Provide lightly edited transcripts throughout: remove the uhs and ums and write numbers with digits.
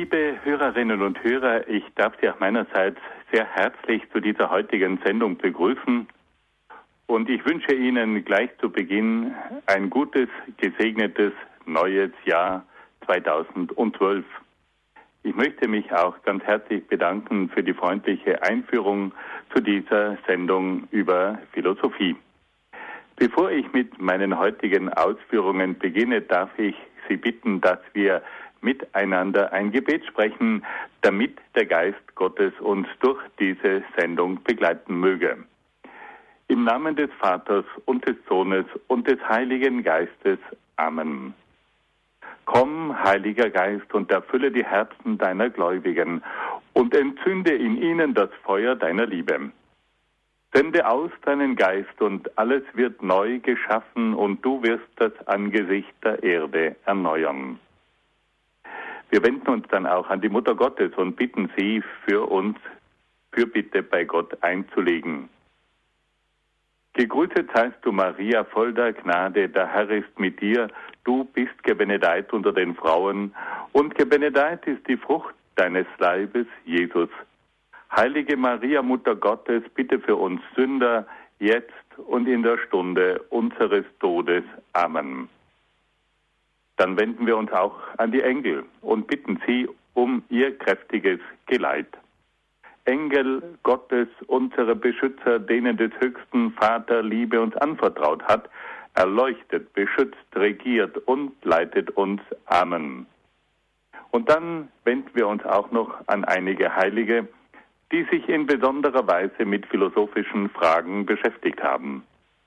Liebe Hörerinnen und Hörer, ich darf Sie auch meinerseits sehr herzlich zu dieser heutigen Sendung begrüßen und ich wünsche Ihnen gleich zu Beginn ein gutes, gesegnetes neues Jahr 2012. Ich möchte mich auch ganz herzlich bedanken für die freundliche Einführung zu dieser Sendung über Philosophie. Bevor ich mit meinen heutigen Ausführungen beginne, darf ich Sie bitten, dass wir miteinander ein Gebet sprechen, damit der Geist Gottes uns durch diese Sendung begleiten möge. Im Namen des Vaters und des Sohnes und des Heiligen Geistes. Amen. Komm, Heiliger Geist, und erfülle die Herzen deiner Gläubigen und entzünde in ihnen das Feuer deiner Liebe. Sende aus deinen Geist und alles wird neu geschaffen und du wirst das Angesicht der Erde erneuern. Wir wenden uns dann auch an die Mutter Gottes und bitten sie, für uns Fürbitte bei Gott einzulegen. Gegrüßet seist du, Maria, voll der Gnade, der Herr ist mit dir. Du bist gebenedeit unter den Frauen und gebenedeit ist die Frucht deines Leibes, Jesus. Heilige Maria, Mutter Gottes, bitte für uns Sünder, jetzt und in der Stunde unseres Todes. Amen. Dann wenden wir uns auch an die Engel und bitten sie um ihr kräftiges Geleit. Engel Gottes, unsere Beschützer, denen des höchsten Vater Liebe uns anvertraut hat, erleuchtet, beschützt, regiert und leitet uns. Amen. Und dann wenden wir uns auch noch an einige Heilige, die sich in besonderer Weise mit philosophischen Fragen beschäftigt haben.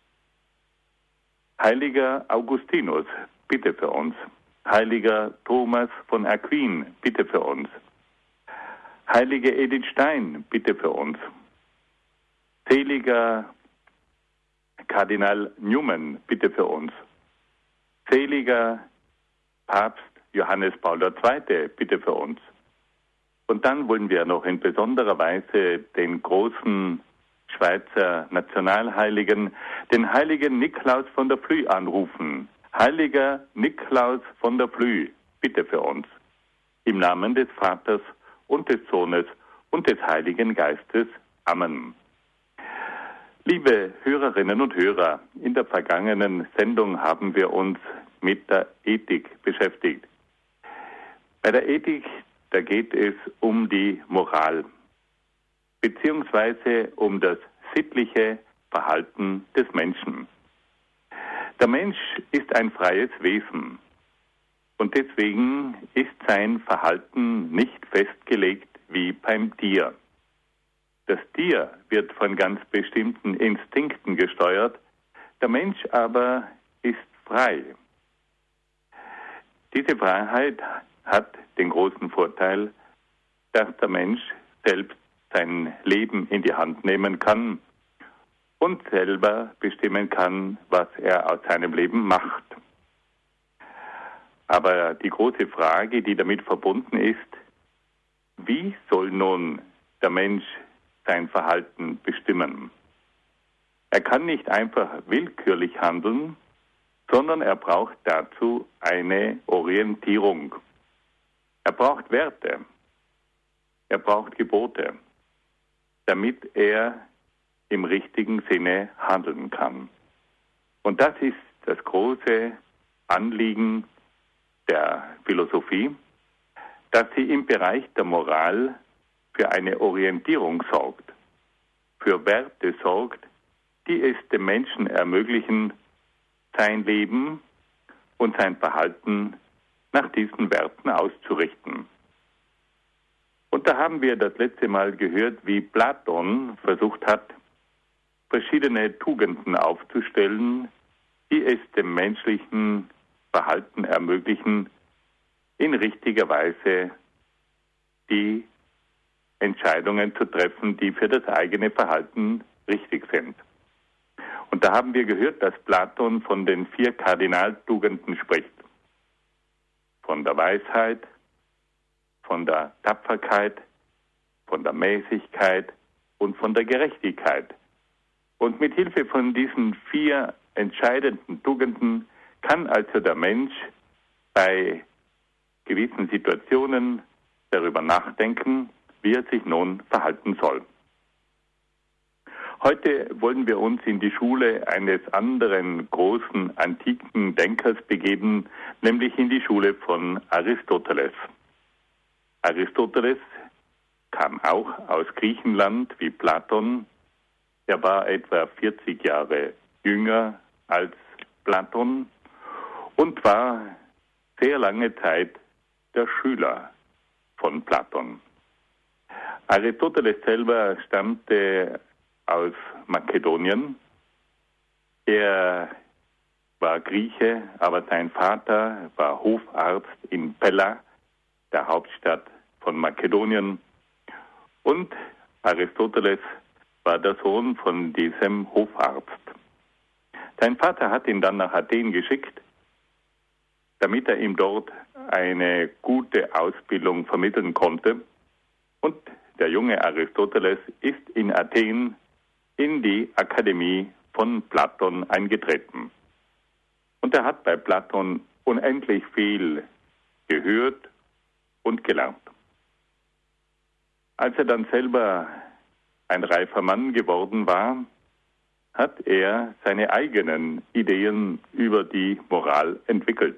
Heiliger Augustinus, bitte für uns. Heiliger Thomas von Aquin, bitte für uns. Heilige Edith Stein, bitte für uns. Seliger Kardinal Newman, bitte für uns. Seliger Papst Johannes Paul II, bitte für uns. Und dann wollen wir noch in besonderer Weise den großen Schweizer Nationalheiligen, den heiligen Niklaus von der Flüe anrufen. Heiliger Niklaus von der Flüe, bitte für uns. Im Namen des Vaters und des Sohnes und des Heiligen Geistes. Amen. Liebe Hörerinnen und Hörer, in der vergangenen Sendung haben wir uns mit der Ethik beschäftigt. Bei der Ethik, da geht es um die Moral, beziehungsweise um das sittliche Verhalten des Menschen. Der Mensch ist ein freies Wesen und deswegen ist sein Verhalten nicht festgelegt wie beim Tier. Das Tier wird von ganz bestimmten Instinkten gesteuert, der Mensch aber ist frei. Diese Freiheit hat den großen Vorteil, dass der Mensch selbst sein Leben in die Hand nehmen kann und selber bestimmen kann, was er aus seinem Leben macht. Aber die große Frage, die damit verbunden ist, wie soll nun der Mensch sein Verhalten bestimmen? Er kann nicht einfach willkürlich handeln, sondern er braucht dazu eine Orientierung. Er braucht Werte, er braucht Gebote, damit er im richtigen Sinne handeln kann. Und das ist das große Anliegen der Philosophie, dass sie im Bereich der Moral für eine Orientierung sorgt, für Werte sorgt, die es dem Menschen ermöglichen, sein Leben und sein Verhalten nach diesen Werten auszurichten. Und da haben wir das letzte Mal gehört, wie Platon versucht hat, verschiedene Tugenden aufzustellen, die es dem menschlichen Verhalten ermöglichen, in richtiger Weise die Entscheidungen zu treffen, die für das eigene Verhalten richtig sind. Und da haben wir gehört, dass Platon von den 4 Kardinaltugenden spricht. Von der Weisheit, von der Tapferkeit, von der Mäßigkeit und von der Gerechtigkeit. Und mit Hilfe von diesen 4 entscheidenden Tugenden kann also der Mensch bei gewissen Situationen darüber nachdenken, wie er sich nun verhalten soll. Heute wollen wir uns in die Schule eines anderen großen antiken Denkers begeben, nämlich in die Schule von Aristoteles. Aristoteles kam auch aus Griechenland wie Platon. Er war etwa 40 Jahre jünger als Platon und war sehr lange Zeit der Schüler von Platon. Aristoteles selber stammte aus Makedonien. Er war Grieche, aber sein Vater war Hofarzt in Pella, der Hauptstadt von Makedonien. Und Aristoteles war der Sohn von diesem Hofarzt. Sein Vater hat ihn dann nach Athen geschickt, damit er ihm dort eine gute Ausbildung vermitteln konnte. Und der junge Aristoteles ist in Athen in die Akademie von Platon eingetreten. Und er hat bei Platon unendlich viel gehört und gelernt. Als er dann selber ein reifer Mann geworden war, hat er seine eigenen Ideen über die Moral entwickelt.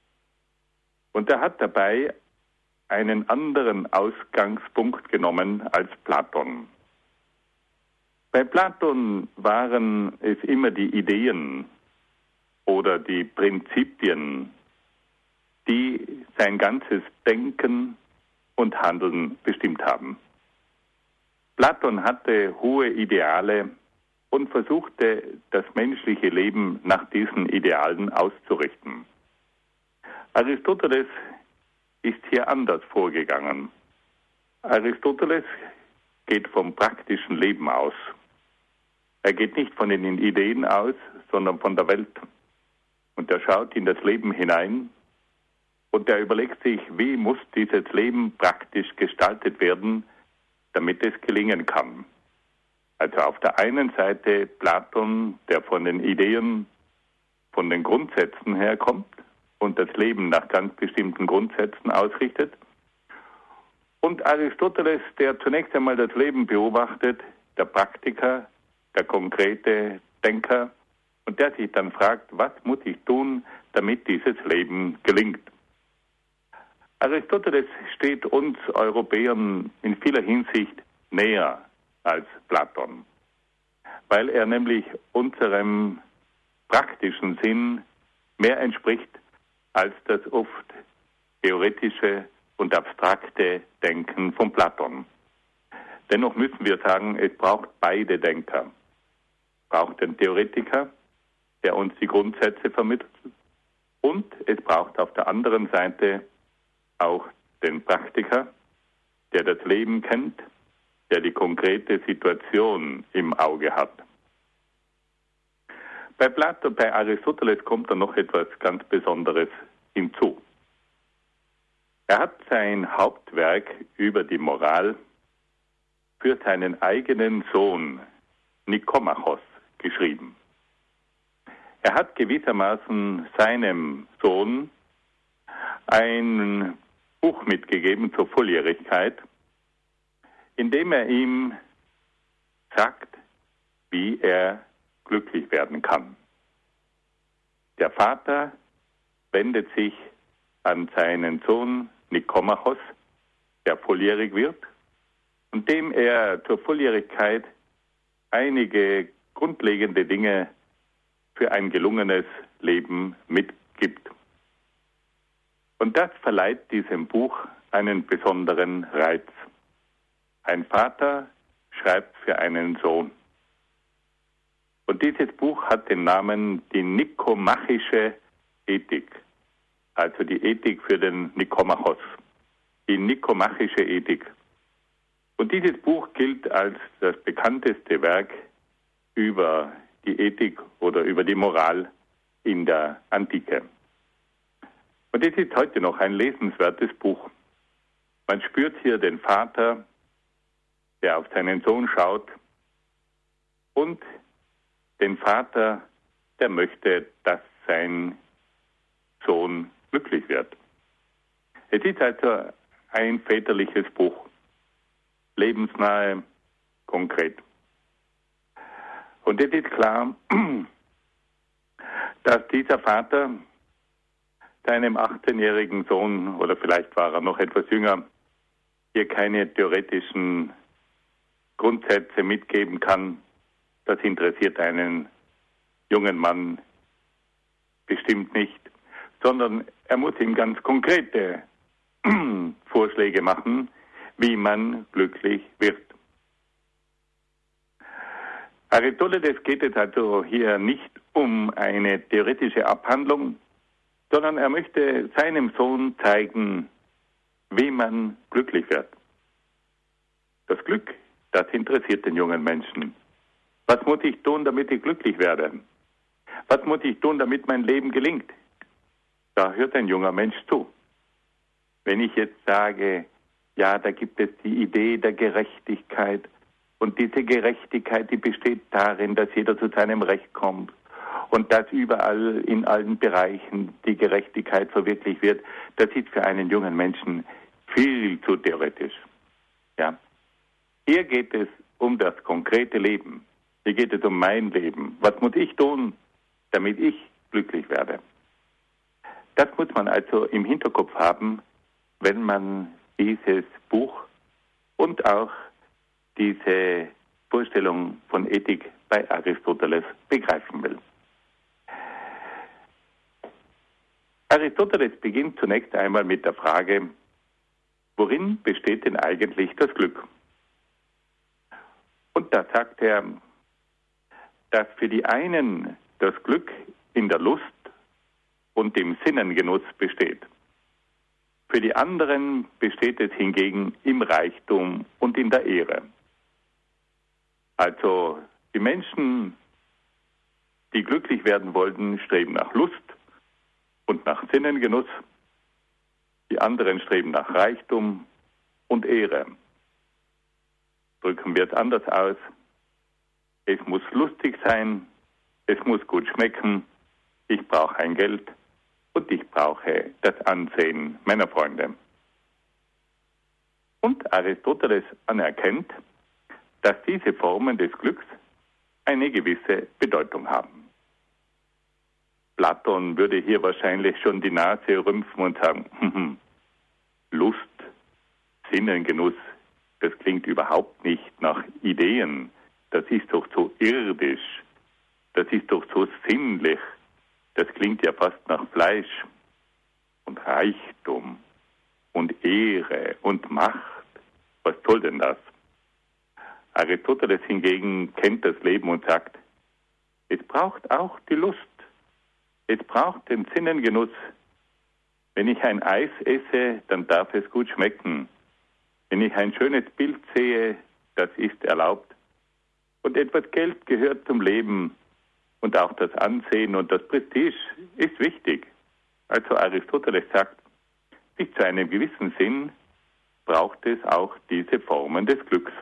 Und er hat dabei einen anderen Ausgangspunkt genommen als Platon. Bei Platon waren es immer die Ideen oder die Prinzipien, die sein ganzes Denken und Handeln bestimmt haben. Platon hatte hohe Ideale und versuchte, das menschliche Leben nach diesen Idealen auszurichten. Aristoteles ist hier anders vorgegangen. Aristoteles geht vom praktischen Leben aus. Er geht nicht von den Ideen aus, sondern von der Welt. Und er schaut in das Leben hinein und er überlegt sich, wie muss dieses Leben praktisch gestaltet werden, damit es gelingen kann. Also auf der einen Seite Platon, der von den Ideen, von den Grundsätzen herkommt und das Leben nach ganz bestimmten Grundsätzen ausrichtet. Und Aristoteles, der zunächst einmal das Leben beobachtet, der Praktiker, der konkrete Denker, und der sich dann fragt, was muss ich tun, damit dieses Leben gelingt. Aristoteles steht uns Europäern in vieler Hinsicht näher als Platon, weil er nämlich unserem praktischen Sinn mehr entspricht als das oft theoretische und abstrakte Denken von Platon. Dennoch müssen wir sagen, es braucht beide Denker. Es braucht den Theoretiker, der uns die Grundsätze vermittelt, und es braucht auf der anderen Seite auch den Praktiker, der das Leben kennt, der die konkrete Situation im Auge hat. Bei Aristoteles kommt dann noch etwas ganz Besonderes hinzu. Er hat sein Hauptwerk über die Moral für seinen eigenen Sohn Nikomachos geschrieben. Er hat gewissermaßen seinem Sohn ein Buch mitgegeben zur Volljährigkeit, in dem er ihm sagt, wie er glücklich werden kann. Der Vater wendet sich an seinen Sohn Nikomachos, der volljährig wird, und dem er zur Volljährigkeit einige grundlegende Dinge für ein gelungenes Leben mitgibt. Und das verleiht diesem Buch einen besonderen Reiz. Ein Vater schreibt für einen Sohn. Und dieses Buch hat den Namen Die Nikomachische Ethik, also die Ethik für den Nikomachos, die Nikomachische Ethik. Und dieses Buch gilt als das bekannteste Werk über die Ethik oder über die Moral in der Antike. Und es ist heute noch ein lesenswertes Buch. Man spürt hier den Vater, der auf seinen Sohn schaut, und den Vater, der möchte, dass sein Sohn glücklich wird. Es ist also ein väterliches Buch. Lebensnahe, konkret. Und es ist klar, dass dieser Vater seinem 18-jährigen Sohn, oder vielleicht war er noch etwas jünger, hier keine theoretischen Grundsätze mitgeben kann. Das interessiert einen jungen Mann bestimmt nicht, sondern er muss ihm ganz konkrete Vorschläge machen, wie man glücklich wird. Aristoteles geht es also hier nicht um eine theoretische Abhandlung, sondern er möchte seinem Sohn zeigen, wie man glücklich wird. Das Glück, das interessiert den jungen Menschen. Was muss ich tun, damit ich glücklich werde? Was muss ich tun, damit mein Leben gelingt? Da hört ein junger Mensch zu. Wenn ich jetzt sage, ja, da gibt es die Idee der Gerechtigkeit und diese Gerechtigkeit, die besteht darin, dass jeder zu seinem Recht kommt und dass überall in allen Bereichen die Gerechtigkeit verwirklicht wird, das ist für einen jungen Menschen viel zu theoretisch. Ja. Hier geht es um das konkrete Leben. Hier geht es um mein Leben. Was muss ich tun, damit ich glücklich werde? Das muss man also im Hinterkopf haben, wenn man dieses Buch und auch diese Vorstellung von Ethik bei Aristoteles begreifen will. Aristoteles beginnt zunächst einmal mit der Frage, worin besteht denn eigentlich das Glück? Und da sagt er, dass für die einen das Glück in der Lust und dem Sinnengenuss besteht. Für die anderen besteht es hingegen im Reichtum und in der Ehre. Also die Menschen, die glücklich werden wollten, streben nach Lust und nach Sinnengenuss. Die anderen streben nach Reichtum und Ehre. Drücken wir es anders aus. Es muss lustig sein, es muss gut schmecken, ich brauche ein Geld und ich brauche das Ansehen meiner Freunde. Und Aristoteles anerkennt, dass diese Formen des Glücks eine gewisse Bedeutung haben. Platon würde hier wahrscheinlich schon die Nase rümpfen und sagen, Lust, Sinnengenuss, das klingt überhaupt nicht nach Ideen, das ist doch so irdisch, das ist doch so sinnlich, das klingt ja fast nach Fleisch und Reichtum und Ehre und Macht. Was soll denn das? Aristoteles hingegen kennt das Leben und sagt, es braucht auch die Lust, es braucht den Sinnengenuss. Wenn ich ein Eis esse, dann darf es gut schmecken. Wenn ich ein schönes Bild sehe, das ist erlaubt. Und etwas Geld gehört zum Leben. Und auch das Ansehen und das Prestige ist wichtig. Also Aristoteles sagt, bis zu einem gewissen Sinn braucht es auch diese Formen des Glücks.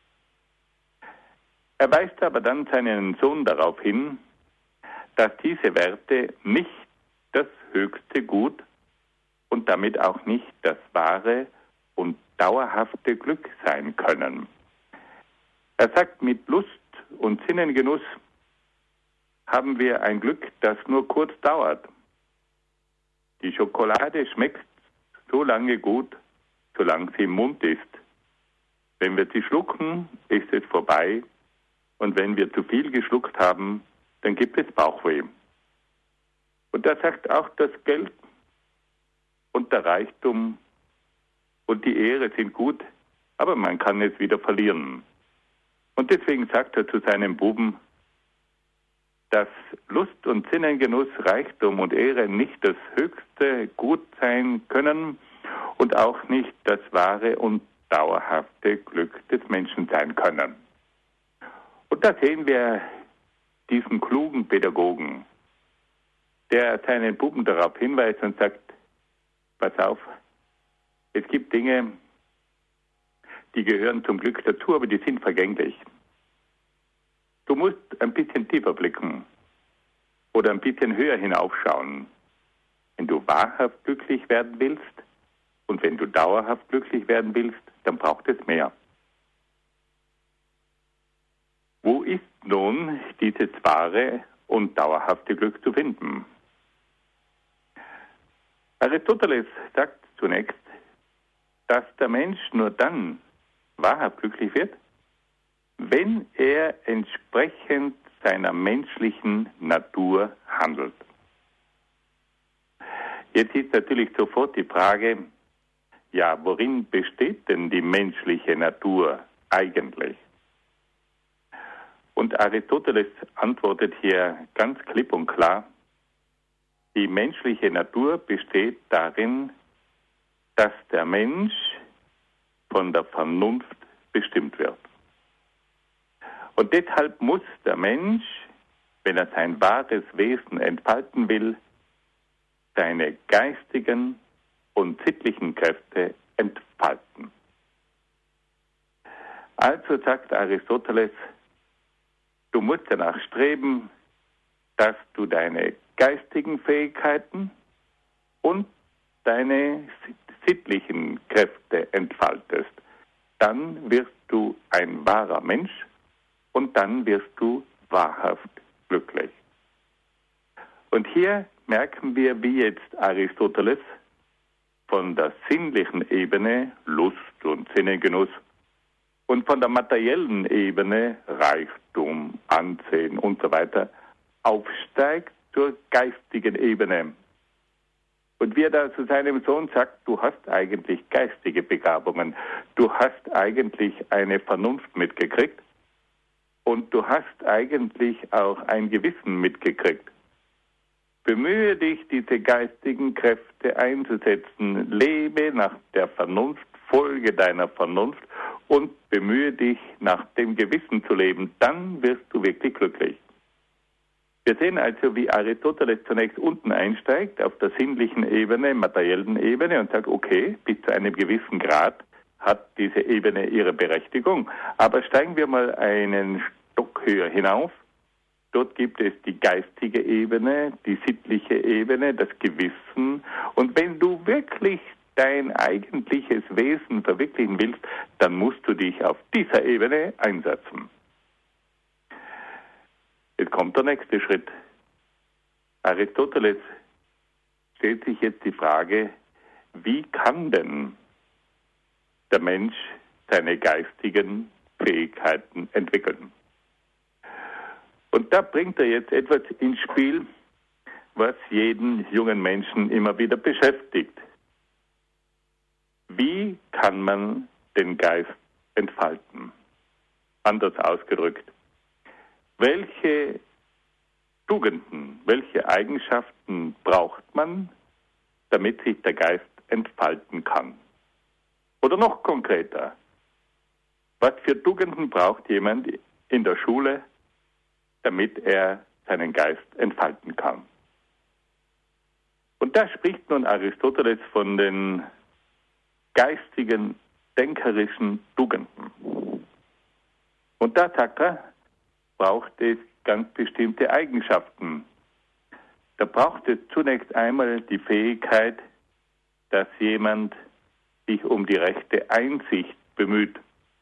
Er weist aber dann seinen Sohn darauf hin, dass diese Werte nicht das höchste Gut und damit auch nicht das wahre und dauerhafte Glück sein können. Er sagt, mit Lust und Sinnengenuss haben wir ein Glück, das nur kurz dauert. Die Schokolade schmeckt so lange gut, solange sie im Mund ist. Wenn wir sie schlucken, ist es vorbei. Und wenn wir zu viel geschluckt haben, dann gibt es Bauchweh. Und da sagt auch, das Geld und der Reichtum und die Ehre sind gut, aber man kann es wieder verlieren. Und deswegen sagt er zu seinem Buben, dass Lust und Sinnengenuss, Reichtum und Ehre nicht das höchste Gut sein können und auch nicht das wahre und dauerhafte Glück des Menschen sein können. Und da sehen wir diesen klugen Pädagogen, der seinen Buben darauf hinweist und sagt, pass auf, es gibt Dinge, die gehören zum Glück dazu, aber die sind vergänglich. Du musst ein bisschen tiefer blicken oder ein bisschen höher hinaufschauen. Wenn du wahrhaft glücklich werden willst, Und wenn du dauerhaft glücklich werden willst, dann braucht es mehr. Wo ist nun dieses wahre und dauerhafte Glück zu finden? Aristoteles sagt zunächst, dass der Mensch nur dann wahrhaft glücklich wird, wenn er entsprechend seiner menschlichen Natur handelt. Jetzt ist natürlich sofort die Frage, ja, worin besteht denn die menschliche Natur eigentlich? Und Aristoteles antwortet hier ganz klipp und klar, die menschliche Natur besteht darin, dass der Mensch von der Vernunft bestimmt wird. Und deshalb muss der Mensch, wenn er sein wahres Wesen entfalten will, seine geistigen und sittlichen Kräfte entfalten. Also sagt Aristoteles, du musst danach streben, dass du deine geistigen Fähigkeiten und deine sittlichen Kräfte entfaltest. Dann wirst du ein wahrer Mensch und dann wirst du wahrhaft glücklich. Und hier merken wir, wie jetzt Aristoteles von der sinnlichen Ebene, Lust und Sinnegenuss, und von der materiellen Ebene, Reichtum, Ansehen und so weiter, aufsteigt zur geistigen Ebene. Und wie er da zu seinem Sohn sagt, du hast eigentlich geistige Begabungen, du hast eigentlich eine Vernunft mitgekriegt und du hast eigentlich auch ein Gewissen mitgekriegt. Bemühe dich, diese geistigen Kräfte einzusetzen, lebe nach der Vernunft, folge deiner Vernunft und bemühe dich, nach dem Gewissen zu leben, dann wirst du wirklich glücklich. Wir sehen also, wie Aristoteles zunächst unten einsteigt, auf der sinnlichen Ebene, materiellen Ebene und sagt, okay, bis zu einem gewissen Grad hat diese Ebene ihre Berechtigung. Aber steigen wir mal einen Stock höher hinauf. Dort gibt es die geistige Ebene, die sittliche Ebene, das Gewissen. Und wenn du wirklich dein eigentliches Wesen verwirklichen willst, dann musst du dich auf dieser Ebene einsetzen. Jetzt kommt der nächste Schritt. Aristoteles stellt sich jetzt die Frage, wie kann denn der Mensch seine geistigen Fähigkeiten entwickeln? Und da bringt er jetzt etwas ins Spiel, was jeden jungen Menschen immer wieder beschäftigt. Wie kann man den Geist entfalten? Anders ausgedrückt, welche Tugenden, welche Eigenschaften braucht man, damit sich der Geist entfalten kann? Oder noch konkreter, was für Tugenden braucht jemand in der Schule, damit er seinen Geist entfalten kann? Und da spricht nun Aristoteles von den geistigen, denkerischen Tugenden. Und da sagt er, braucht es ganz bestimmte Eigenschaften. Da braucht es zunächst einmal die Fähigkeit, dass jemand sich um die rechte Einsicht bemüht.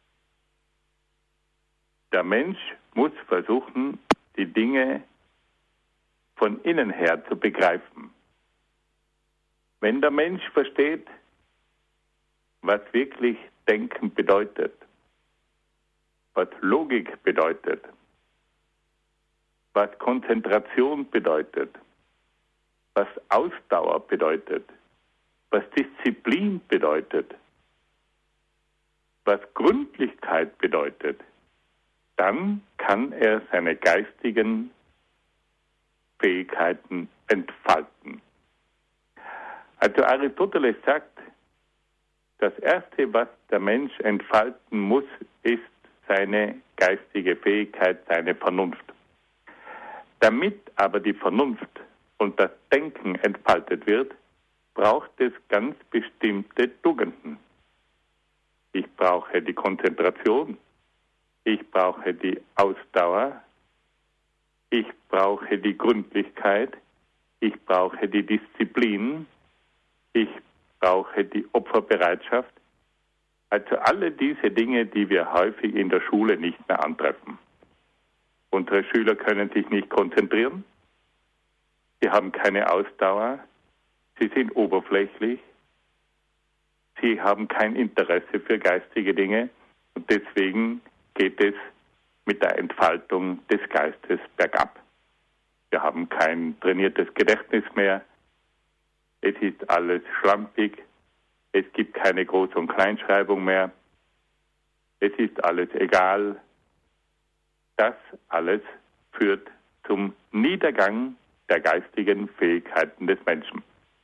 Der Mensch muss versuchen, die Dinge von innen her zu begreifen. Wenn der Mensch versteht, was wirklich Denken bedeutet, was Logik bedeutet, was Konzentration bedeutet, was Ausdauer bedeutet, was Disziplin bedeutet, was Gründlichkeit bedeutet, dann kann er seine geistigen Fähigkeiten entfalten. Also Aristoteles sagt, das Erste, was der Mensch entfalten muss, ist seine geistige Fähigkeit, seine Vernunft. Damit aber die Vernunft und das Denken entfaltet wird, braucht es ganz bestimmte Tugenden. Ich brauche die Konzentration, ich brauche die Ausdauer, ich brauche die Gründlichkeit, ich brauche die Disziplin, ich brauche die Opferbereitschaft. Also alle diese Dinge, die wir häufig in der Schule nicht mehr antreffen. Unsere Schüler können sich nicht konzentrieren. Sie haben keine Ausdauer. Sie sind oberflächlich. Sie haben kein Interesse für geistige Dinge. Und deswegen geht es mit der Entfaltung des Geistes bergab. Wir haben kein trainiertes Gedächtnis mehr. Es ist alles schlampig. Es gibt keine Groß- und Kleinschreibung mehr. Es ist alles egal. Das alles führt zum Niedergang der geistigen Fähigkeiten des Menschen.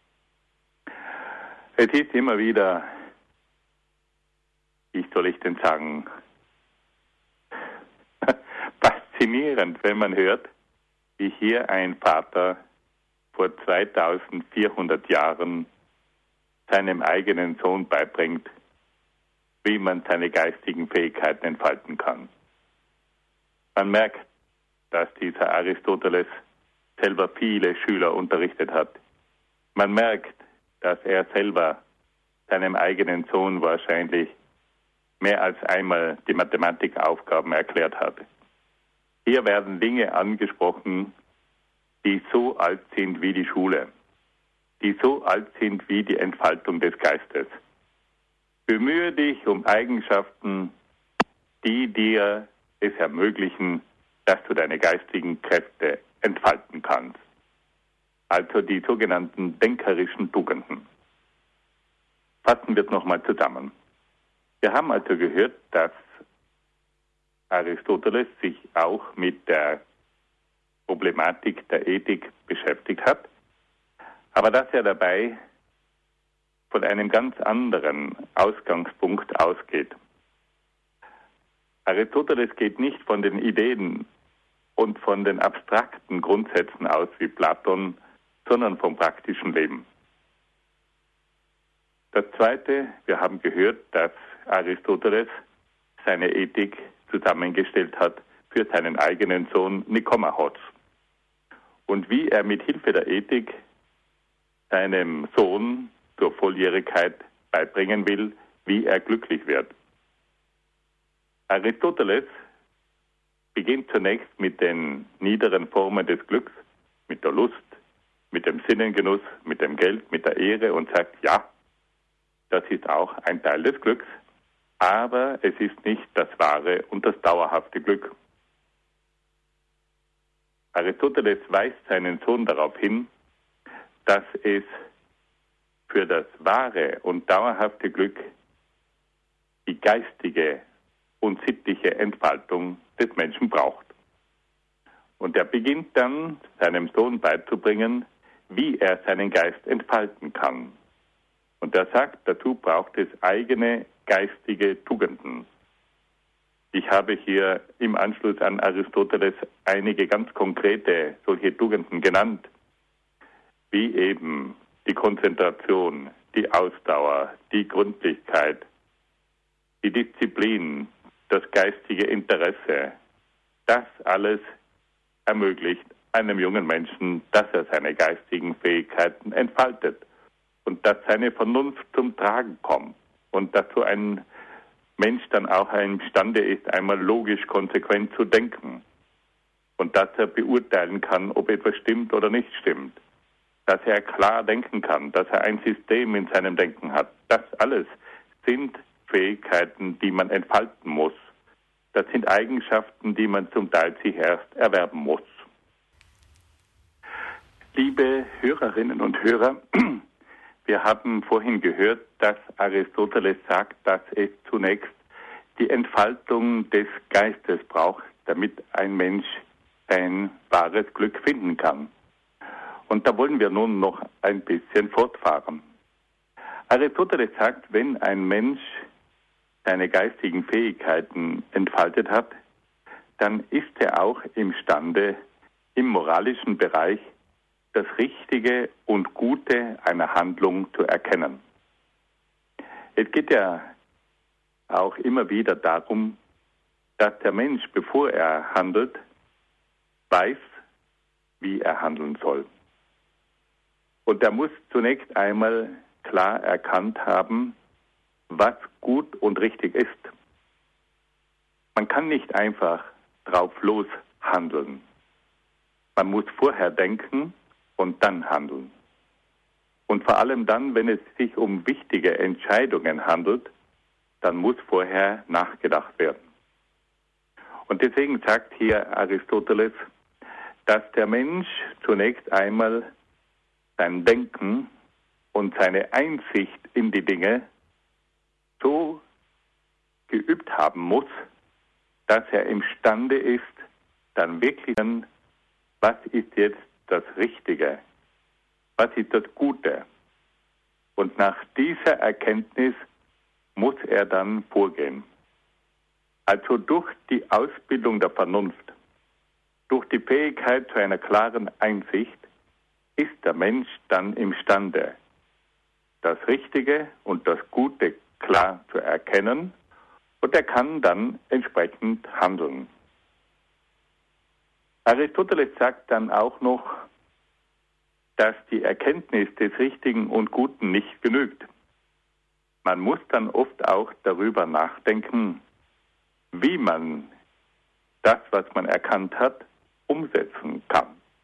Es ist immer wieder, wie soll ich denn sagen, faszinierend, wenn man hört, wie hier ein Vater vor 2400 Jahren seinem eigenen Sohn beibringt, wie man seine geistigen Fähigkeiten entfalten kann. Man merkt, dass dieser Aristoteles selber viele Schüler unterrichtet hat. Man merkt, dass er selber seinem eigenen Sohn wahrscheinlich mehr als einmal die Mathematikaufgaben erklärt hat. Hier werden Dinge angesprochen, die so alt sind wie die Schule, die so alt sind wie die Entfaltung des Geistes. Bemühe dich um Eigenschaften, die dir es ermöglichen, dass du deine geistigen Kräfte entfalten kannst. Also die sogenannten denkerischen Tugenden. Fassen wir es nochmal zusammen. Wir haben also gehört, dass Aristoteles sich auch mit der Problematik der Ethik beschäftigt hat, aber dass er dabei von einem ganz anderen Ausgangspunkt ausgeht. Aristoteles geht nicht von den Ideen und von den abstrakten Grundsätzen aus wie Platon, sondern vom praktischen Leben. Das Zweite, wir haben gehört, dass Aristoteles seine Ethik zusammengestellt hat für seinen eigenen Sohn Nikomachos. Und wie er mit Hilfe der Ethik seinem Sohn zur Volljährigkeit beibringen will, wie er glücklich wird. Aristoteles beginnt zunächst mit den niederen Formen des Glücks, mit der Lust, mit dem Sinnengenuss, mit dem Geld, mit der Ehre und sagt, ja, das ist auch ein Teil des Glücks, aber es ist nicht das wahre und das dauerhafte Glück. Aristoteles weist seinen Sohn darauf hin, dass es für das wahre und dauerhafte Glück die geistige und sittliche Entfaltung des Menschen braucht. Und er beginnt dann, seinem Sohn beizubringen, wie er seinen Geist entfalten kann. Und er sagt, dazu braucht es eigene geistige Tugenden. Ich habe hier im Anschluss an Aristoteles einige ganz konkrete solche Tugenden genannt, wie eben die Konzentration, die Ausdauer, die Gründlichkeit, die Disziplin, das geistige Interesse. Das alles ermöglicht einem jungen Menschen, dass er seine geistigen Fähigkeiten entfaltet und dass seine Vernunft zum Tragen kommt und dass so ein Mensch dann auch imstande ist, einmal logisch konsequent zu denken und dass er beurteilen kann, ob etwas stimmt oder nicht stimmt, dass er klar denken kann, dass er ein System in seinem Denken hat. Das alles sind Fähigkeiten, die man entfalten muss. Das sind Eigenschaften, die man zum Teil sich erst erwerben muss. Liebe Hörerinnen und Hörer, wir haben vorhin gehört, dass Aristoteles sagt, dass es zunächst die Entfaltung des Geistes braucht, damit ein Mensch ein wahres Glück finden kann. Und da wollen wir nun noch ein bisschen fortfahren. Aristoteles sagt, wenn ein Mensch seine geistigen Fähigkeiten entfaltet hat, dann ist er auch imstande, im moralischen Bereich das Richtige und Gute einer Handlung zu erkennen. Es geht ja auch immer wieder darum, dass der Mensch, bevor er handelt, weiß, wie er handeln soll. Und er muss zunächst einmal klar erkannt haben, was gut und richtig ist. Man kann nicht einfach drauf los handeln. Man muss vorher denken und dann handeln. Und vor allem dann, wenn es sich um wichtige Entscheidungen handelt, dann muss vorher nachgedacht werden. Und deswegen sagt hier Aristoteles, dass der Mensch zunächst einmal sein Denken und seine Einsicht in die Dinge so geübt haben muss, dass er imstande ist, dann wirklich, was ist jetzt das Richtige, was ist das Gute. Und nach dieser Erkenntnis muss er dann vorgehen. Also durch die Ausbildung der Vernunft, durch die Fähigkeit zu einer klaren Einsicht, ist der Mensch dann imstande, das Richtige und das Gute klar zu erkennen, und er kann dann entsprechend handeln. Aristoteles sagt dann auch noch, dass die Erkenntnis des Richtigen und Guten nicht genügt. Man muss dann oft auch darüber nachdenken, wie man das, was man erkannt hat, umsetzen kann.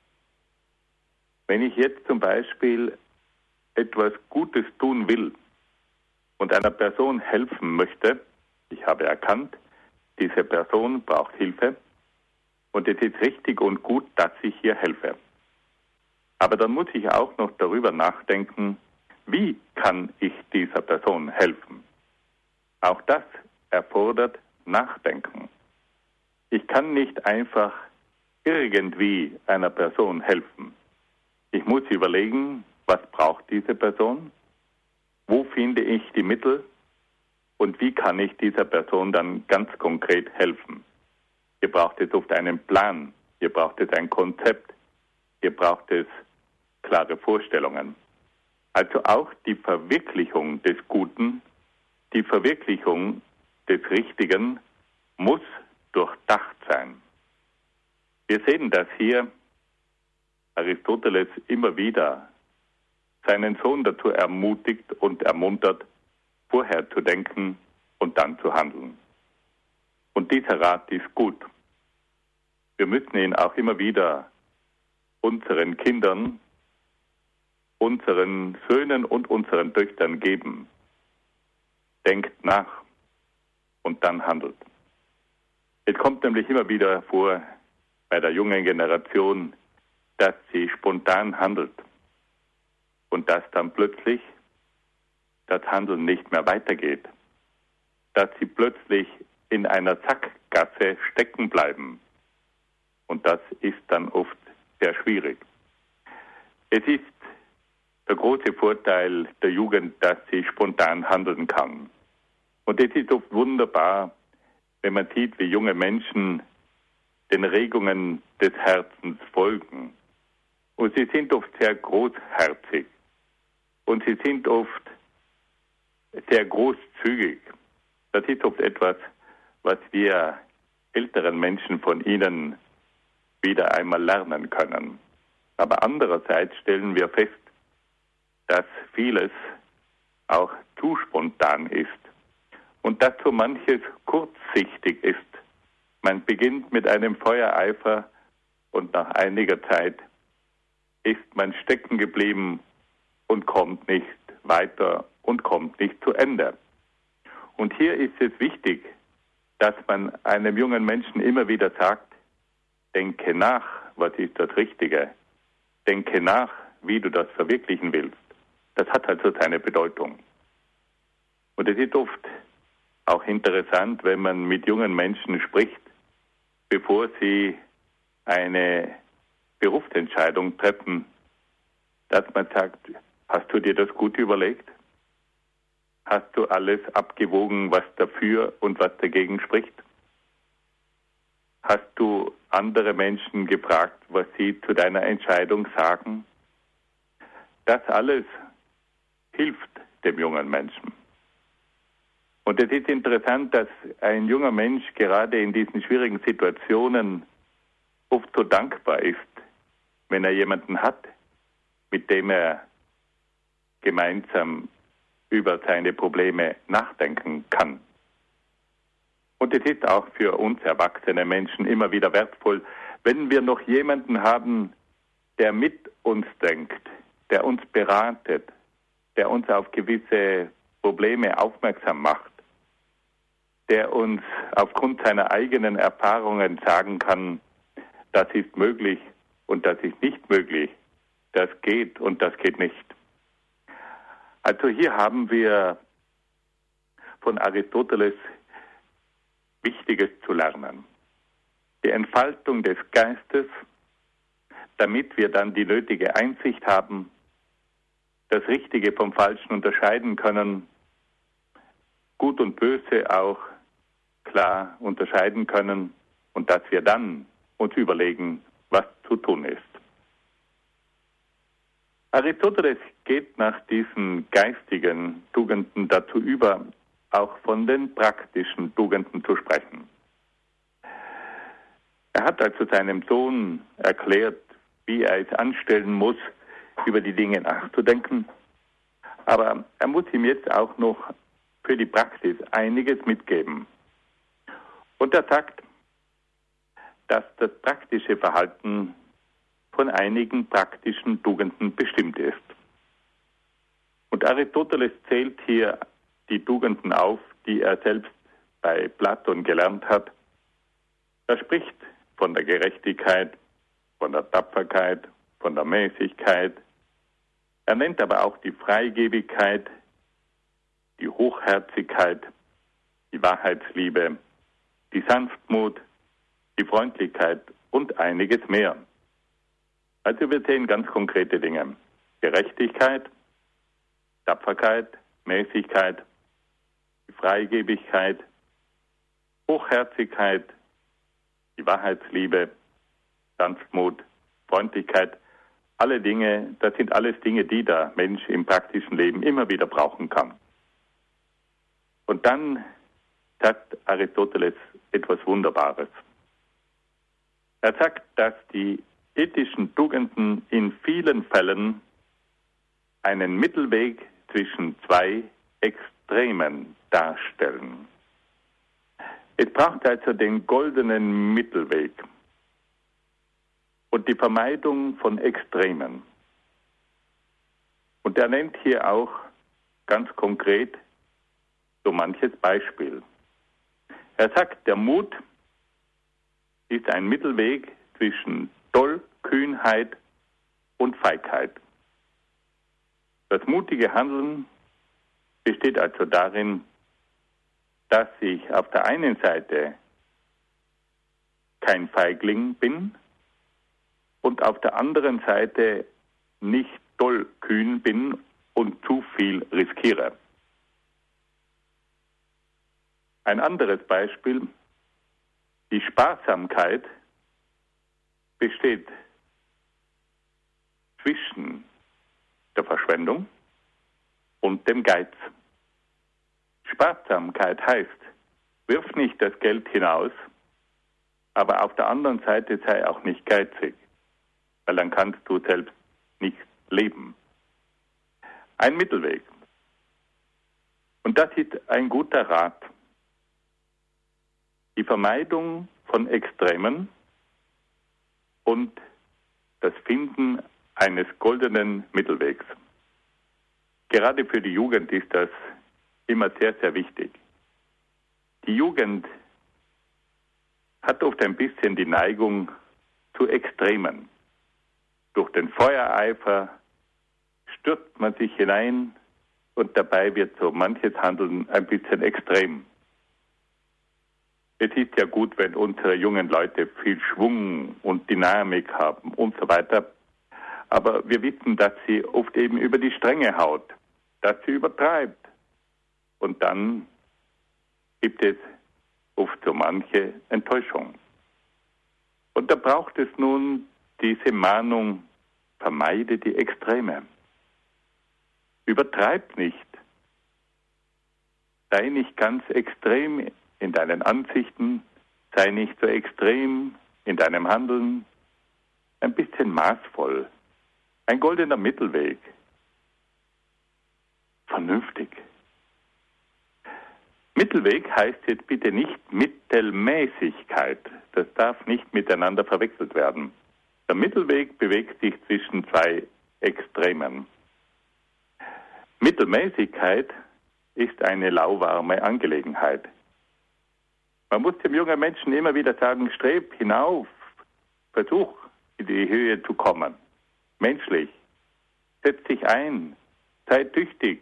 Wenn ich jetzt zum Beispiel etwas Gutes tun will und einer Person helfen möchte, ich habe erkannt, diese Person braucht Hilfe und es ist richtig und gut, dass ich hier helfe. Aber dann muss ich auch noch darüber nachdenken, wie kann ich dieser Person helfen? Auch das erfordert Nachdenken. Ich kann nicht einfach irgendwie einer Person helfen. Ich muss überlegen, was braucht diese Person? Wo finde ich die Mittel? Und wie kann ich dieser Person dann ganz konkret helfen? Hier braucht es oft einen Plan, hier braucht es ein Konzept, hier braucht es klare Vorstellungen. Also auch die Verwirklichung des Guten, die Verwirklichung des Richtigen muss durchdacht sein. Wir sehen, dass hier Aristoteles immer wieder seinen Sohn dazu ermutigt und ermuntert, vorher zu denken und dann zu handeln. Und dieser Rat ist gut. Wir müssen ihn auch immer wieder unseren Kindern, unseren Söhnen und unseren Töchtern geben. Denkt nach und dann handelt. Es kommt nämlich immer wieder vor bei der jungen Generation, dass sie spontan handelt und dass dann plötzlich das Handeln nicht mehr weitergeht, dass sie plötzlich in einer Sackgasse stecken bleiben. Und das ist dann oft sehr schwierig. Es ist der große Vorteil der Jugend, dass sie spontan handeln kann. Und es ist oft wunderbar, wenn man sieht, wie junge Menschen den Regungen des Herzens folgen. Und sie sind oft sehr großherzig. Und sie sind oft sehr großzügig. Das ist oft etwas, was wir älteren Menschen von ihnen wieder einmal lernen können. Aber andererseits stellen wir fest, dass vieles auch zu spontan ist und dass so manches kurzsichtig ist. Man beginnt mit einem Feuereifer und nach einiger Zeit ist man stecken geblieben und kommt nicht weiter und kommt nicht zu Ende. Und hier ist es wichtig, dass man einem jungen Menschen immer wieder sagt, denke nach, was ist das Richtige? Denke nach, wie du das verwirklichen willst. Das hat also seine Bedeutung. Und es ist oft auch interessant, wenn man mit jungen Menschen spricht, bevor sie eine Berufsentscheidung treffen, dass man sagt, hast du dir das gut überlegt? Hast du alles abgewogen, was dafür und was dagegen spricht? Hast du andere Menschen gefragt, was sie zu deiner Entscheidung sagen? Das alles hilft dem jungen Menschen. Und es ist interessant, dass ein junger Mensch gerade in diesen schwierigen Situationen oft so dankbar ist, wenn er jemanden hat, mit dem er gemeinsam über seine Probleme nachdenken kann. Und es ist auch für uns erwachsene Menschen immer wieder wertvoll, wenn wir noch jemanden haben, der mit uns denkt, der uns beratet, der uns auf gewisse Probleme aufmerksam macht, der uns aufgrund seiner eigenen Erfahrungen sagen kann, das ist möglich und das ist nicht möglich, das geht und das geht nicht. Also hier haben wir von Aristoteles Wichtiges zu lernen. Die Entfaltung des Geistes, damit wir dann die nötige Einsicht haben, das Richtige vom Falschen unterscheiden können, Gut und Böse auch klar unterscheiden können und dass wir dann uns überlegen, was zu tun ist. Aristoteles geht nach diesen geistigen Tugenden dazu über, auch von den praktischen Tugenden zu sprechen. Er hat also seinem Sohn erklärt, wie er es anstellen muss, über die Dinge nachzudenken. Aber er muss ihm jetzt auch noch für die Praxis einiges mitgeben. Und er sagt, dass das praktische Verhalten von einigen praktischen Tugenden bestimmt ist. Und Aristoteles zählt hier die Tugenden auf, die er selbst bei Platon gelernt hat. Er spricht von der Gerechtigkeit, von der Tapferkeit, von der Mäßigkeit. Er nennt aber auch die Freigebigkeit, die Hochherzigkeit, die Wahrheitsliebe, die Sanftmut, die Freundlichkeit und einiges mehr. Also wir sehen ganz konkrete Dinge. Gerechtigkeit, Tapferkeit, Mäßigkeit, die Freigebigkeit, Hochherzigkeit, die Wahrheitsliebe, Sanftmut, Freundlichkeit, alle Dinge, das sind alles Dinge, die der Mensch im praktischen Leben immer wieder brauchen kann. Und dann sagt Aristoteles etwas Wunderbares. Er sagt, dass die ethischen Tugenden in vielen Fällen einen Mittelweg zwischen zwei Extremen darstellen. Es braucht also den goldenen Mittelweg und die Vermeidung von Extremen. Und er nennt hier auch ganz konkret so manches Beispiel. Er sagt, der Mut ist ein Mittelweg zwischen Tollkühnheit und Feigheit. Das mutige Handeln besteht also darin, dass ich auf der einen Seite kein Feigling bin und auf der anderen Seite nicht tollkühn bin und zu viel riskiere. Ein anderes Beispiel, die Sparsamkeit besteht zwischen der Verschwendung und dem Geiz. Sparsamkeit heißt, wirf nicht das Geld hinaus, aber auf der anderen Seite sei auch nicht geizig, weil dann kannst du selbst nicht leben. Ein Mittelweg. Und das ist ein guter Rat. Die Vermeidung von Extremen und das Finden eines goldenen Mittelwegs. Gerade für die Jugend ist das immer sehr, sehr wichtig. Die Jugend hat oft ein bisschen die Neigung zu Extremen. Durch den Feuereifer stürzt man sich hinein und dabei wird so manches Handeln ein bisschen extrem. Es ist ja gut, wenn unsere jungen Leute viel Schwung und Dynamik haben und so weiter. Aber wir wissen, dass sie oft eben über die Stränge haut, dass sie übertreibt. Und dann gibt es oft so manche Enttäuschung. Und da braucht es nun diese Mahnung, vermeide die Extreme. Übertreib nicht. Sei nicht ganz extrem in deinen Ansichten, sei nicht so extrem in deinem Handeln, ein bisschen maßvoll, ein goldener Mittelweg, vernünftig. Mittelweg heißt jetzt bitte nicht Mittelmäßigkeit. Das darf nicht miteinander verwechselt werden. Der Mittelweg bewegt sich zwischen zwei Extremen. Mittelmäßigkeit ist eine lauwarme Angelegenheit. Man muss dem jungen Menschen immer wieder sagen, streb hinauf, versuch in die Höhe zu kommen. Menschlich. Setz dich ein, sei tüchtig.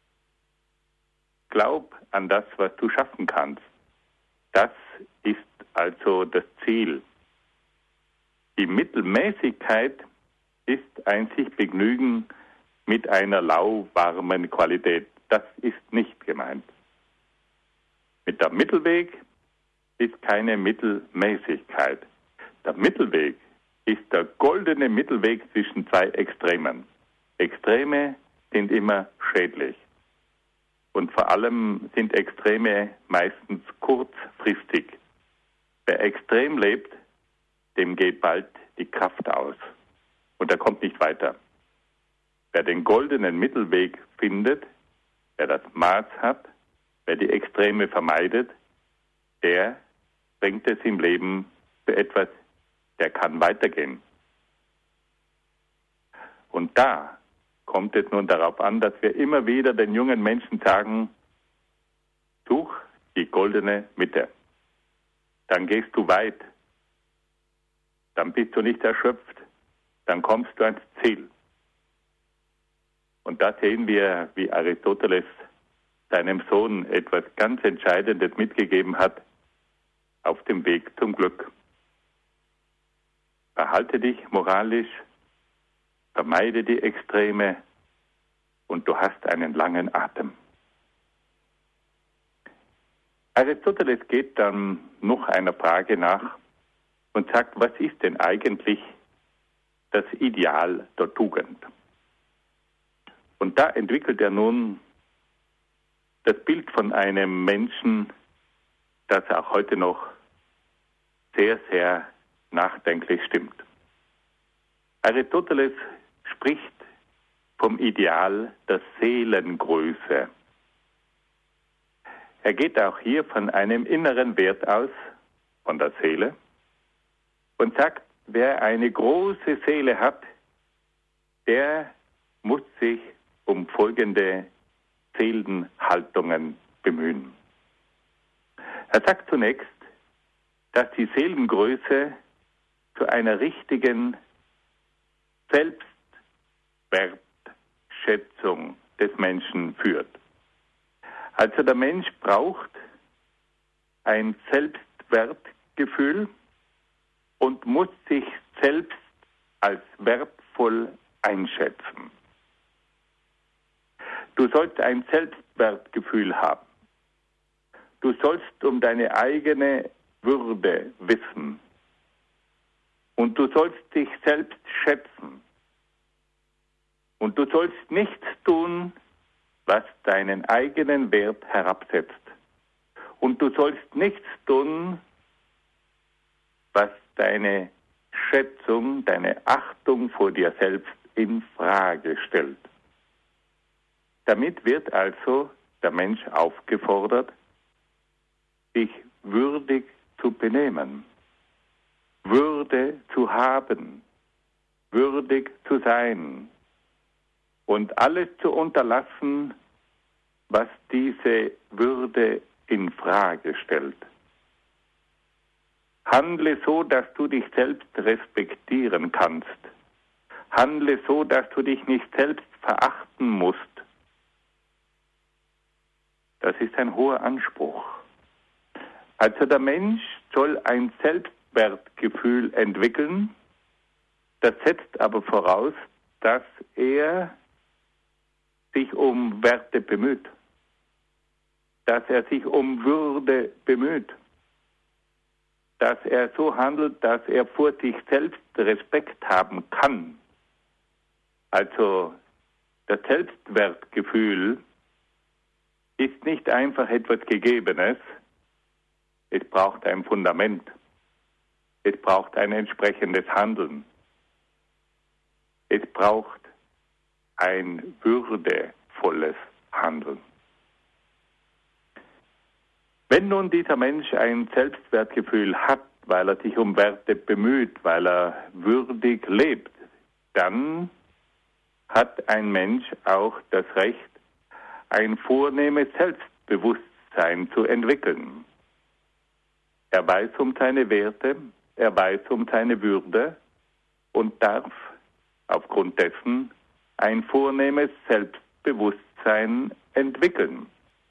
Glaub an das, was du schaffen kannst. Das ist also das Ziel. Die Mittelmäßigkeit ist ein sich Begnügen mit einer lauwarmen Qualität. Das ist nicht gemeint. Mit dem Mittelweg ist keine Mittelmäßigkeit. Der Mittelweg ist der goldene Mittelweg zwischen zwei Extremen. Extreme sind immer schädlich. Und vor allem sind Extreme meistens kurzfristig. Wer extrem lebt, dem geht bald die Kraft aus. Und er kommt nicht weiter. Wer den goldenen Mittelweg findet, wer das Maß hat, wer die Extreme vermeidet, der bringt es im Leben für etwas, der kann weitergehen. Und da kommt es nun darauf an, dass wir immer wieder den jungen Menschen sagen, such die goldene Mitte. Dann gehst du weit. Dann bist du nicht erschöpft. Dann kommst du ans Ziel. Und da sehen wir, wie Aristoteles seinem Sohn etwas ganz Entscheidendes mitgegeben hat auf dem Weg zum Glück. Verhalte dich moralisch, vermeide die Extreme und du hast einen langen Atem. Aristoteles geht dann noch einer Frage nach und sagt, was ist denn eigentlich das Ideal der Tugend? Und da entwickelt er nun das Bild von einem Menschen, das auch heute noch sehr, sehr nachdenklich stimmt. Aristoteles spricht vom Ideal der Seelengröße. Er geht auch hier von einem inneren Wert aus, von der Seele, und sagt, wer eine große Seele hat, der muss sich um folgende Seelenhaltungen bemühen. Er sagt zunächst, dass die Seelengröße zu einer richtigen Selbstwertschätzung des Menschen führt. Also der Mensch braucht ein Selbstwertgefühl und muss sich selbst als wertvoll einschätzen. Du sollst ein Selbstwertgefühl haben. Du sollst um deine eigene Würde wissen. Und du sollst dich selbst schätzen. Und du sollst nichts tun, was deinen eigenen Wert herabsetzt. Und du sollst nichts tun, was deine Schätzung, deine Achtung vor dir selbst in Frage stellt. Damit wird also der Mensch aufgefordert, sich würdig zu benehmen, Würde zu haben, würdig zu sein und alles zu unterlassen, was diese Würde in Frage stellt. Handle so, dass du dich selbst respektieren kannst. Handle so, dass du dich nicht selbst verachten musst. Das ist ein hoher Anspruch. Also der Mensch soll ein Selbstwertgefühl entwickeln. Das setzt aber voraus, dass er sich um Werte bemüht, dass er sich um Würde bemüht, dass er so handelt, dass er vor sich selbst Respekt haben kann. Also das Selbstwertgefühl ist nicht einfach etwas Gegebenes, es braucht ein Fundament, es braucht ein entsprechendes Handeln, es braucht ein würdevolles Handeln. Wenn nun dieser Mensch ein Selbstwertgefühl hat, weil er sich um Werte bemüht, weil er würdig lebt, dann hat ein Mensch auch das Recht, ein vornehmes Selbstbewusstsein zu entwickeln. Er weiß um seine Werte, er weiß um seine Würde und darf aufgrund dessen ein vornehmes Selbstbewusstsein entwickeln.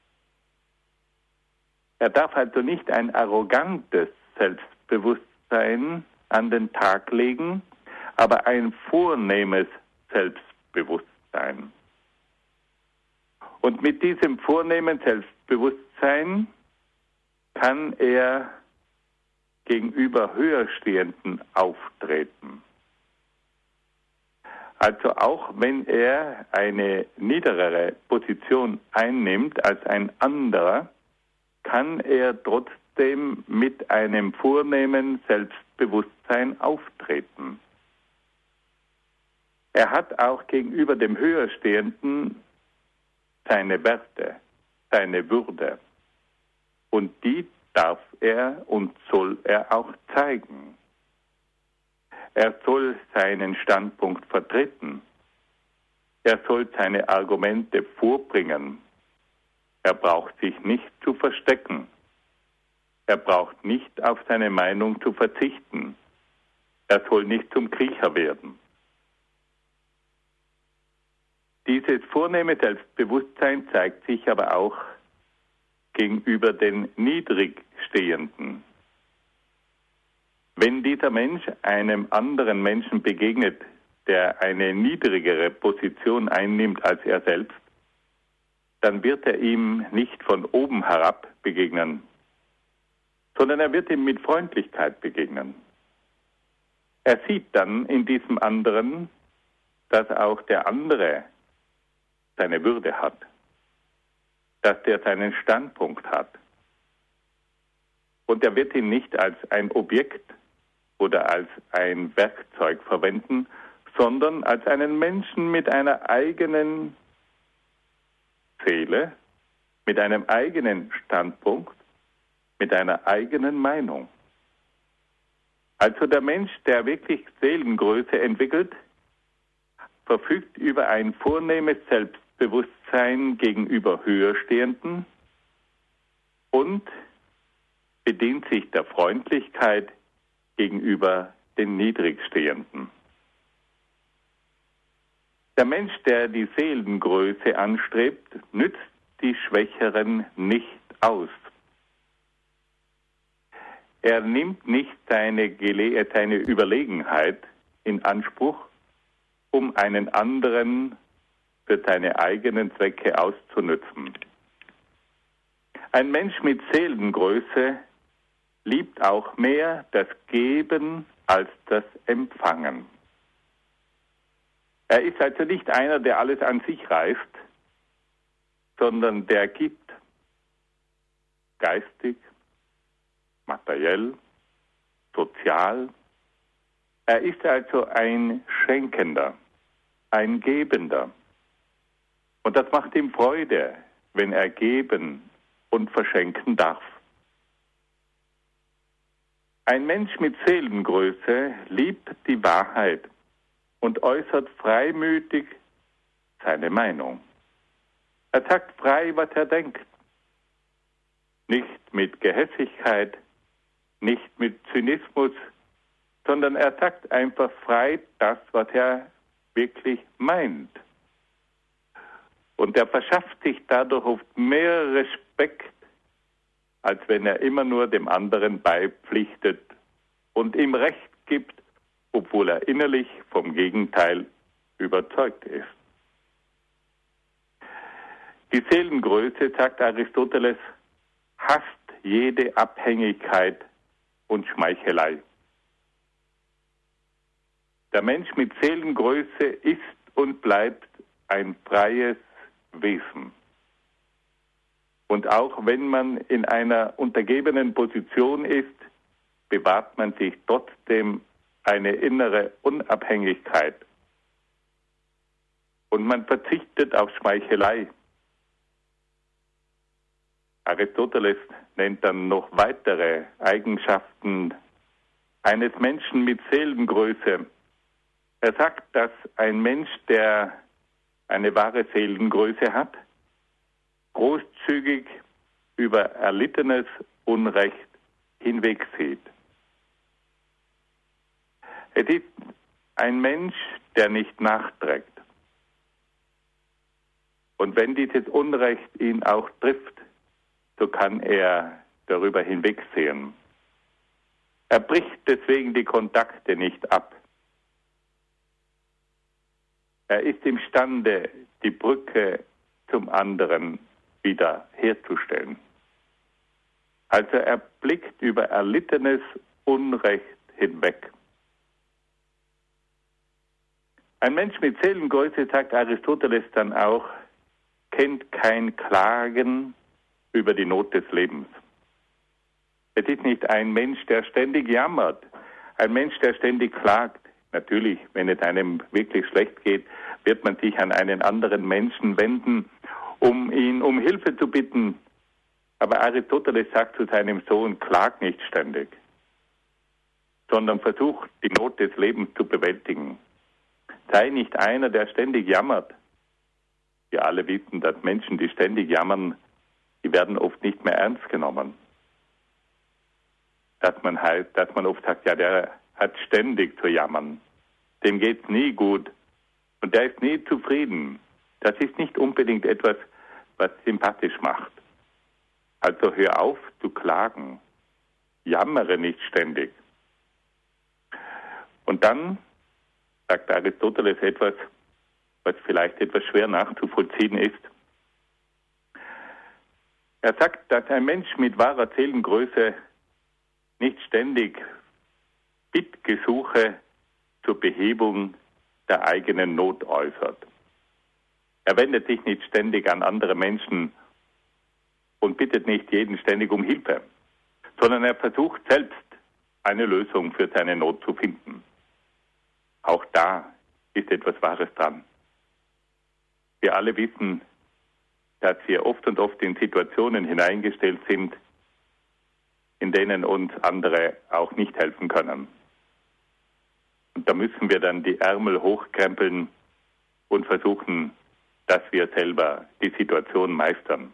Er darf also nicht ein arrogantes Selbstbewusstsein an den Tag legen, aber ein vornehmes Selbstbewusstsein. Und mit diesem vornehmen Selbstbewusstsein kann er gegenüber Höherstehenden auftreten. Also auch wenn er eine niederere Position einnimmt als ein anderer, kann er trotzdem mit einem vornehmen Selbstbewusstsein auftreten. Er hat auch gegenüber dem Höherstehenden seine Werte, seine Würde. Und die darf er und soll er auch zeigen. Er soll seinen Standpunkt vertreten. Er soll seine Argumente vorbringen. Er braucht sich nicht zu verstecken. Er braucht nicht auf seine Meinung zu verzichten. Er soll nicht zum Kriecher werden. Dieses vornehme Selbstbewusstsein zeigt sich aber auch gegenüber den Niedrigstehenden. Wenn dieser Mensch einem anderen Menschen begegnet, der eine niedrigere Position einnimmt als er selbst, dann wird er ihm nicht von oben herab begegnen, sondern er wird ihm mit Freundlichkeit begegnen. Er sieht dann in diesem anderen, dass auch der andere seine Würde hat, dass der seinen Standpunkt hat. Und er wird ihn nicht als ein Objekt oder als ein Werkzeug verwenden, sondern als einen Menschen mit einer eigenen Seele, mit einem eigenen Standpunkt, mit einer eigenen Meinung. Also der Mensch, der wirklich Seelengröße entwickelt, verfügt über ein vornehmes Selbstbewusstsein gegenüber Höherstehenden und bedient sich der Freundlichkeit gegenüber den Niedrigstehenden. Der Mensch, der die Seelengröße anstrebt, nützt die Schwächeren nicht aus. Er nimmt nicht seine Überlegenheit in Anspruch, um einen anderen für seine eigenen Zwecke auszunützen. Ein Mensch mit Seelengröße liebt auch mehr das Geben als das Empfangen. Er ist also nicht einer, der alles an sich reißt, sondern der gibt, geistig, materiell, sozial. Er ist also ein Schenkender, ein Gebender. Und das macht ihm Freude, wenn er geben und verschenken darf. Ein Mensch mit Seelengröße liebt die Wahrheit und äußert freimütig seine Meinung. Er sagt frei, was er denkt. Nicht mit Gehässigkeit, nicht mit Zynismus, sondern er sagt einfach frei das, was er wirklich meint. Und er verschafft sich dadurch oft mehr Respekt, als wenn er immer nur dem anderen beipflichtet und ihm Recht gibt, obwohl er innerlich vom Gegenteil überzeugt ist. Die Seelengröße, sagt Aristoteles, hasst jede Abhängigkeit und Schmeichelei. Der Mensch mit Seelengröße ist und bleibt ein freies Wesen. Und auch wenn man in einer untergebenen Position ist, bewahrt man sich trotzdem eine innere Unabhängigkeit. Und man verzichtet auf Schmeichelei. Aristoteles nennt dann noch weitere Eigenschaften eines Menschen mit Seelengröße. Er sagt, dass ein Mensch, der eine wahre Seelengröße hat, großzügig über erlittenes Unrecht hinwegsieht. Es ist ein Mensch, der nicht nachträgt. Und wenn dieses Unrecht ihn auch trifft, so kann er darüber hinwegsehen. Er bricht deswegen die Kontakte nicht ab. Er ist imstande, die Brücke zum anderen wieder herzustellen. Also er blickt über erlittenes Unrecht hinweg. Ein Mensch mit Seelengröße, sagt Aristoteles dann auch, kennt kein Klagen über die Not des Lebens. Es ist nicht ein Mensch, der ständig jammert, ein Mensch, der ständig klagt. Natürlich, wenn es einem wirklich schlecht geht, wird man sich an einen anderen Menschen wenden, um ihn um Hilfe zu bitten. Aber Aristoteles sagt zu seinem Sohn, klag nicht ständig, sondern versuch, die Not des Lebens zu bewältigen. Sei nicht einer, der ständig jammert. Wir alle wissen, dass Menschen, die ständig jammern, die werden oft nicht mehr ernst genommen. Dass man oft sagt, ja, der hat ständig zu jammern. Dem geht's nie gut und der ist nie zufrieden. Das ist nicht unbedingt etwas, was sympathisch macht. Also hör auf zu klagen. Jammere nicht ständig. Und dann sagt Aristoteles etwas, was vielleicht etwas schwer nachzuvollziehen ist. Er sagt, dass ein Mensch mit wahrer Seelengröße nicht ständig Bittgesuche zur Behebung der eigenen Not äußert. Er wendet sich nicht ständig an andere Menschen und bittet nicht jeden ständig um Hilfe, sondern er versucht selbst eine Lösung für seine Not zu finden. Auch da ist etwas Wahres dran. Wir alle wissen, dass wir oft und oft in Situationen hineingestellt sind, in denen uns andere auch nicht helfen können. Und da müssen wir dann die Ärmel hochkrempeln und versuchen, dass wir selber die Situation meistern.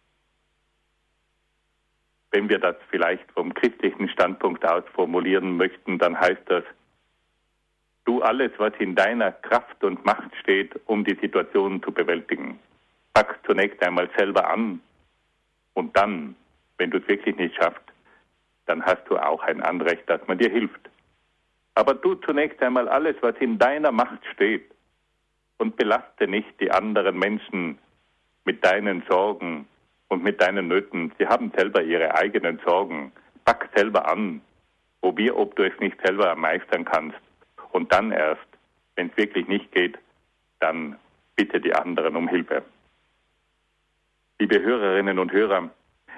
Wenn wir das vielleicht vom christlichen Standpunkt aus formulieren möchten, dann heißt das, tu alles, was in deiner Kraft und Macht steht, um die Situation zu bewältigen. Pack zunächst einmal selber an und dann, wenn du es wirklich nicht schaffst, dann hast du auch ein Anrecht, dass man dir hilft. Aber tu zunächst einmal alles, was in deiner Macht steht und belaste nicht die anderen Menschen mit deinen Sorgen und mit deinen Nöten. Sie haben selber ihre eigenen Sorgen. Pack selber an. Probier, ob du es nicht selber meistern kannst. Und dann erst, wenn es wirklich nicht geht, dann bitte die anderen um Hilfe. Liebe Hörerinnen und Hörer,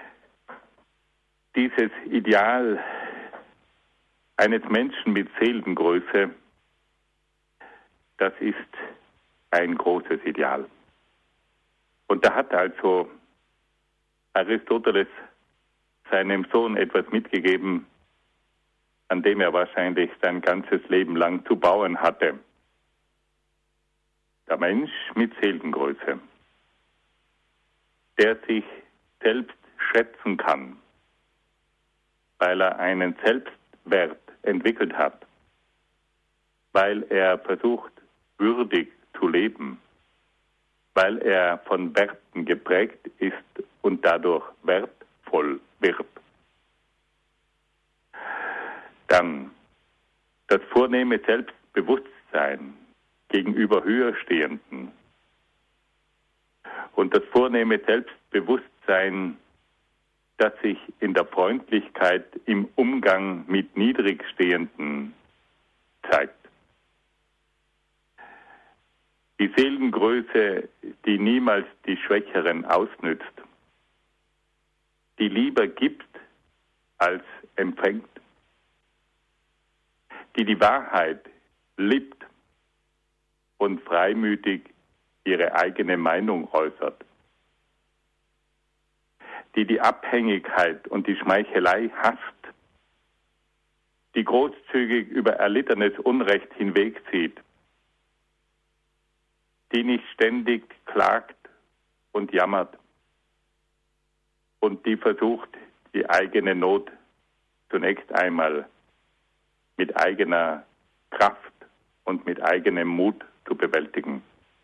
dieses Ideal eines Menschen mit Seelengröße, das ist ein großes Ideal. Und da hat also Aristoteles seinem Sohn etwas mitgegeben, an dem er wahrscheinlich sein ganzes Leben lang zu bauen hatte. Der Mensch mit Seelengröße, der sich selbst schätzen kann, weil er einen Selbstwert entwickelt hat, weil er versucht, würdig zu leben, weil er von Werten geprägt ist und dadurch wertvoll wird. Dann das vornehme Selbstbewusstsein gegenüber Höherstehenden und das vornehme Selbstbewusstsein, das sich in der Freundlichkeit im Umgang mit Niedrigstehenden zeigt. Die Seelengröße, die niemals die Schwächeren ausnützt, die lieber gibt als empfängt, die die Wahrheit liebt und freimütig ihre eigene Meinung äußert. die die Abhängigkeit und die Schmeichelei hasst, die großzügig über erlittenes Unrecht hinwegzieht, die nicht ständig klagt und jammert und die versucht, die eigene Not zunächst einmal mit eigener Kraft und mit eigenem Mut zu bewältigen.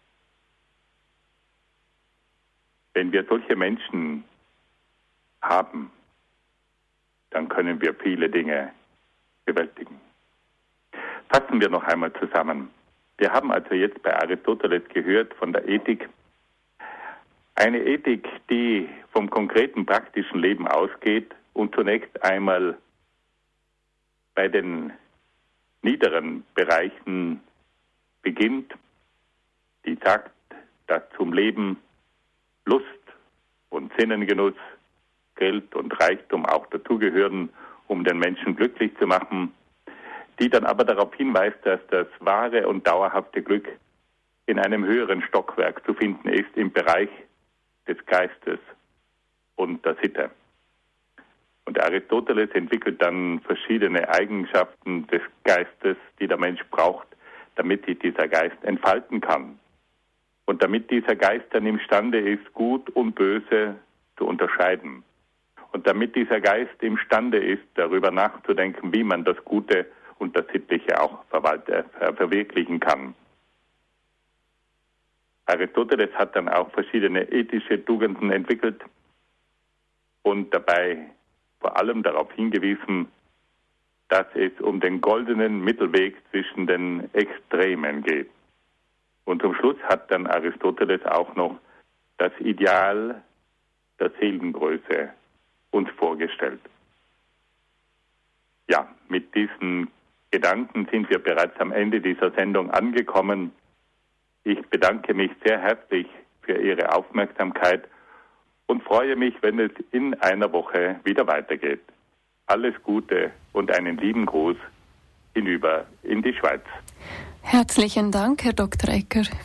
Wenn wir solche Menschen haben, dann können wir viele Dinge bewältigen. Fassen wir noch einmal zusammen. Wir haben also jetzt bei Aristoteles gehört von der Ethik. Eine Ethik, die vom konkreten praktischen Leben ausgeht und zunächst einmal bei den niederen Bereichen beginnt, die sagt, dass zum Leben Lust und Sinnengenuss, Geld und Reichtum auch dazugehören, um den Menschen glücklich zu machen, die dann aber darauf hinweist, dass das wahre und dauerhafte Glück in einem höheren Stockwerk zu finden ist, im Bereich des Geistes und der Sitte. Und Aristoteles entwickelt dann verschiedene Eigenschaften des Geistes, die der Mensch braucht, damit sich dieser Geist entfalten kann. Und damit dieser Geist dann imstande ist, Gut und Böse zu unterscheiden. Und damit dieser Geist imstande ist, darüber nachzudenken, wie man das Gute und das Sittliche auch verwirklichen kann. Aristoteles hat dann auch verschiedene ethische Tugenden entwickelt und dabei vor allem darauf hingewiesen, dass es um den goldenen Mittelweg zwischen den Extremen geht. Und zum Schluss hat dann Aristoteles auch noch das Ideal der Seelengröße uns vorgestellt. Ja, mit diesen Gedanken sind wir bereits am Ende dieser Sendung angekommen. Ich bedanke mich sehr herzlich für Ihre Aufmerksamkeit und freue mich, wenn es in einer Woche wieder weitergeht. Alles Gute und einen lieben Gruß hinüber in die Schweiz. Herzlichen Dank, Herr Dr. Ecker.